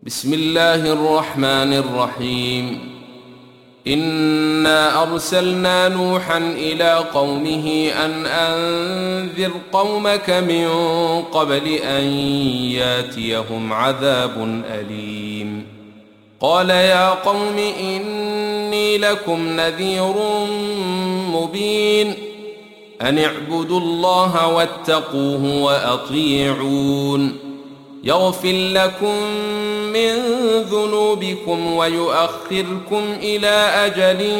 بسم الله الرحمن الرحيم. إنا أرسلنا نوحا إلى قومه أن أنذر قومك من قبل أن ياتيهم عذاب أليم. قال يا قوم إني لكم نذير مبين أن اعبدوا الله واتقوه وأطيعون يغفر لكم من ذنوبكم ويؤخركم إلى أجل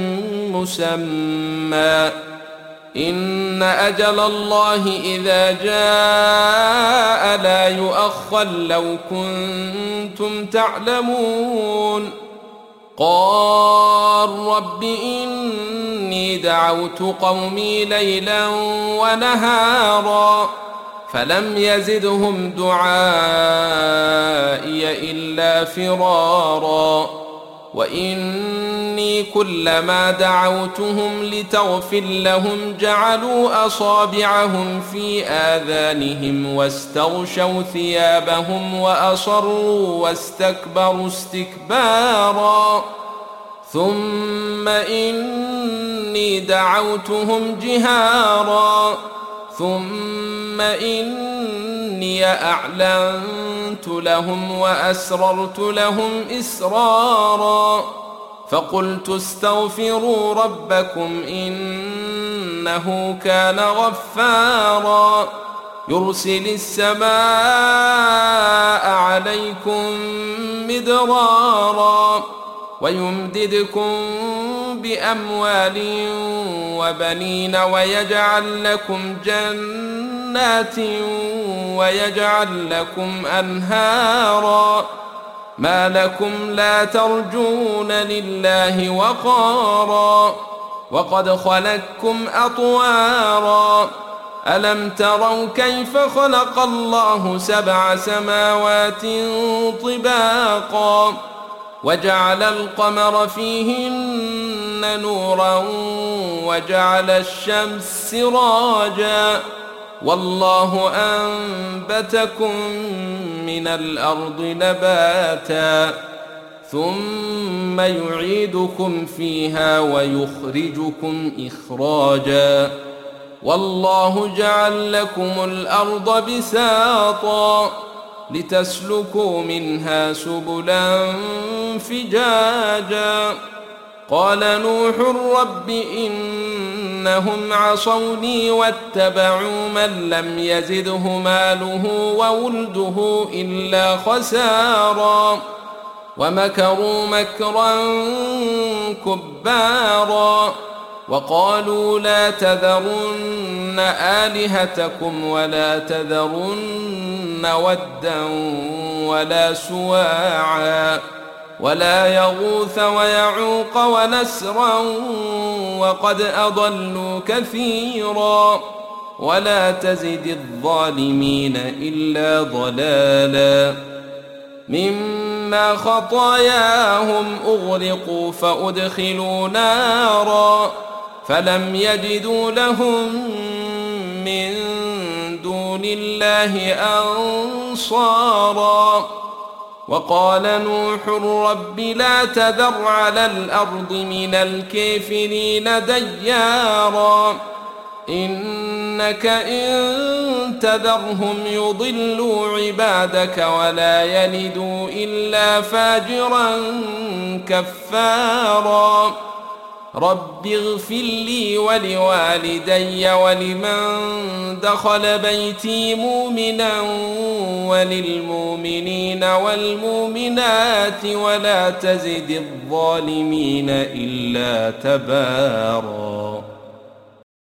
مسمى إن أجل الله إذا جاء لا يؤخر لو كنتم تعلمون. قال رب إني دعوت قومي ليلا ونهارا فلم يزدهم دعائي إلا فرارا وإني كلما دعوتهم لتغفر لهم جعلوا أصابعهم في آذانهم واستغشوا ثيابهم وأصروا واستكبروا استكبارا ثم إني دعوتهم جهارا ثم إني أعلنت لهم وأسررت لهم إسرارا فقلت استغفروا ربكم إنه كان غفارا يرسل السماء عليكم مدرارا ويمددكم بأموال وبنين ويجعل لكم جنات ويجعل لكم أنهارا ما لكم لا ترجون لله وقارا وقد خلقكم أطوارا ألم تروا كيف خلق الله 7 سماوات طباقا وجعل القمر فيهن نورا وجعل الشمس سراجا والله أنبتكم من الأرض نباتا ثم يعيدكم فيها ويخرجكم إخراجا والله جعل لكم الأرض بساطا لتسلكوا منها سبلا فجاجا قال نوح رب إنهم عصوني واتبعوا من لم يزده ماله وولده إلا خسارا ومكروا مكرا كبارا وقالوا لا تذرن آلهتكم ولا تذرن ودا ولا سواعا ولا يغوث ويعوق ونسرا وقد أضلوا كثيرا ولا تزد الظالمين إلا ضلالا مما خطاياهم أغرقوا فأدخلوا نارا فلم يجدوا لهم من دون الله أنصارا وقال نوح رب لا تذر على الأرض من الكافرين ديارا إنك إن تذرهم يضلوا عبادك ولا يلدوا إلا فاجرا كفارا رب اغفر لي ولوالدي ولمن دخل بيتي مؤمنا وللمؤمنين والمؤمنات ولا تزد الظالمين إلا تبارا.